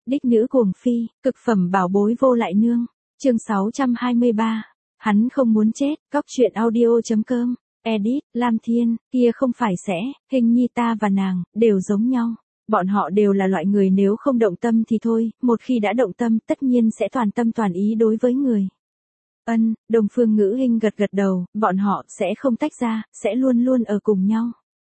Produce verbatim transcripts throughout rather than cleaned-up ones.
Đích nữ cuồng phi, cực phẩm bảo bối vô lại nương. Chương sáu trăm hai mươi ba. Hắn không muốn chết. Góc truyện audio chấm com. Edit, Lam Thiên, kia không phải sẽ, hình nhi ta và nàng, đều giống nhau. Bọn họ đều là loại người nếu không động tâm thì thôi, một khi đã động tâm tất nhiên sẽ toàn tâm toàn ý đối với người. Ân, Đông Phương Ngữ Hinh gật gật đầu, bọn họ sẽ không tách ra, sẽ luôn luôn ở cùng nhau.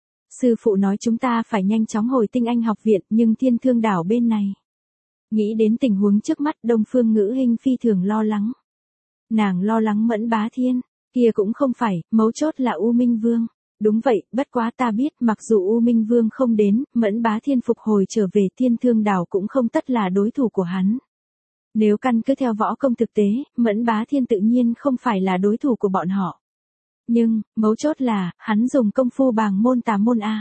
Sư phụ nói chúng ta phải nhanh chóng hồi Tinh Anh học viện, nhưng Thiên Thương đảo bên này. Nghĩ đến tình huống trước mắt, Đông Phương Ngữ Hinh phi thường lo lắng. Nàng lo lắng Mẫn Bá Thiên, kia cũng không phải, mấu chốt là U Minh Vương. Đúng vậy, bất quá ta biết mặc dù U Minh Vương không đến, Mẫn Bá Thiên phục hồi trở về Thiên Thương đảo cũng không tất là đối thủ của hắn. Nếu căn cứ theo võ công thực tế, Mẫn Bá Thiên tự nhiên không phải là đối thủ của bọn họ. Nhưng, mấu chốt là, hắn dùng công phu bàng môn tà môn A.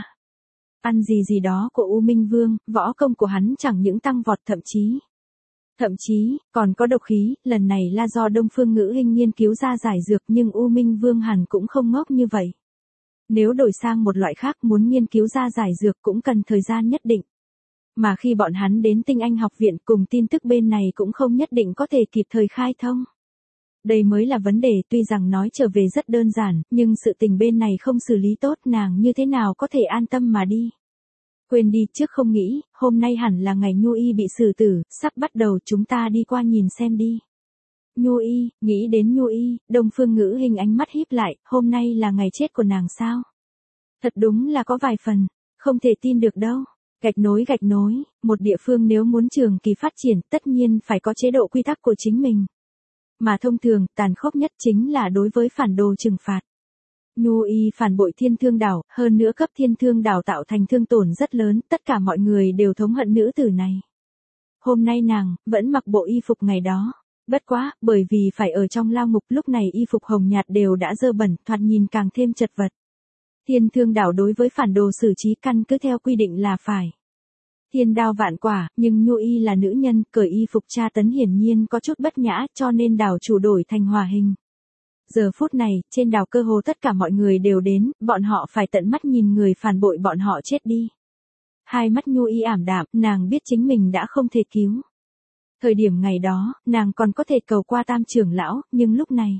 Ăn gì gì đó của U Minh Vương, võ công của hắn chẳng những tăng vọt thậm chí. Thậm chí, còn có độc khí, lần này là do Đông Phương Ngữ Hinh nghiên cứu ra giải dược nhưng U Minh Vương hẳn cũng không ngốc như vậy. Nếu đổi sang một loại khác muốn nghiên cứu ra giải dược cũng cần thời gian nhất định. Mà khi bọn hắn đến Tinh Anh học viện cùng tin tức bên này cũng không nhất định có thể kịp thời khai thông. Đây mới là vấn đề, tuy rằng nói trở về rất đơn giản, nhưng sự tình bên này không xử lý tốt nàng như thế nào có thể an tâm mà đi. Quên đi, trước không nghĩ, hôm nay hẳn là ngày Nhu Y bị xử tử, sắp bắt đầu chúng ta đi qua nhìn xem đi. Nhu Y, nghĩ đến Nhu Y, Đông Phương Ngữ Hinh ánh mắt híp lại, hôm nay là ngày chết của nàng sao? Thật đúng là có vài phần, không thể tin được đâu. Gạch nối gạch nối, một địa phương nếu muốn trường kỳ phát triển tất nhiên phải có chế độ quy tắc của chính mình. Mà thông thường, tàn khốc nhất chính là đối với phản đồ trừng phạt. Nhu Y phản bội Thiên Thương đảo, hơn nữa cấp Thiên Thương đảo tạo thành thương tổn rất lớn, tất cả mọi người đều thống hận nữ tử này. Hôm nay nàng, vẫn mặc bộ y phục ngày đó. Bất quá, bởi vì phải ở trong lao ngục lúc này y phục hồng nhạt đều đã dơ bẩn, thoạt nhìn càng thêm chật vật. Thiên Thương đảo đối với phản đồ xử trí căn cứ theo quy định là phải. Thiên đao vạn quả, nhưng Nhu Y là nữ nhân, cởi y phục tra tấn hiển nhiên có chút bất nhã cho nên đảo chủ đổi thành hỏa hình. Giờ phút này, trên đảo cơ hồ tất cả mọi người đều đến, bọn họ phải tận mắt nhìn người phản bội bọn họ chết đi. Hai mắt Nhu Y ảm đạm, nàng biết chính mình đã không thể cứu. Thời điểm ngày đó, nàng còn có thể cầu qua Tam trưởng lão, nhưng lúc này.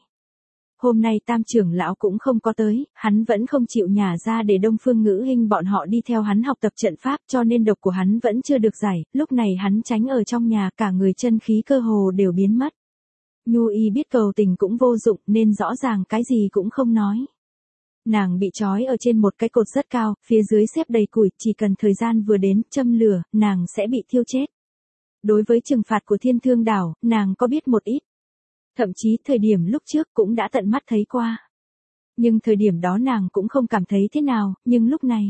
Hôm nay Tam trưởng lão cũng không có tới, hắn vẫn không chịu nhả ra để Đông Phương Ngữ Hinh bọn họ đi theo hắn học tập trận pháp cho nên độc của hắn vẫn chưa được giải, lúc này hắn tránh ở trong nhà cả người chân khí cơ hồ đều biến mất. Nhu Y biết cầu tình cũng vô dụng nên rõ ràng cái gì cũng không nói. Nàng bị trói ở trên một cái cột rất cao, phía dưới xếp đầy củi, chỉ cần thời gian vừa đến, châm lửa, nàng sẽ bị thiêu chết. Đối với trừng phạt của Thiên Thương đảo, nàng có biết một ít. Thậm chí thời điểm lúc trước cũng đã tận mắt thấy qua. Nhưng thời điểm đó nàng cũng không cảm thấy thế nào, nhưng lúc này.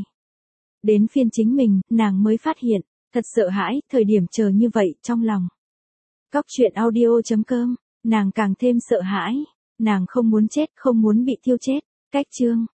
Đến phiên chính mình, nàng mới phát hiện, thật sợ hãi, thời điểm chờ như vậy trong lòng. Góc truyện audio chấm com, nàng càng thêm sợ hãi. Nàng không muốn chết, không muốn bị thiêu chết. Cách chương.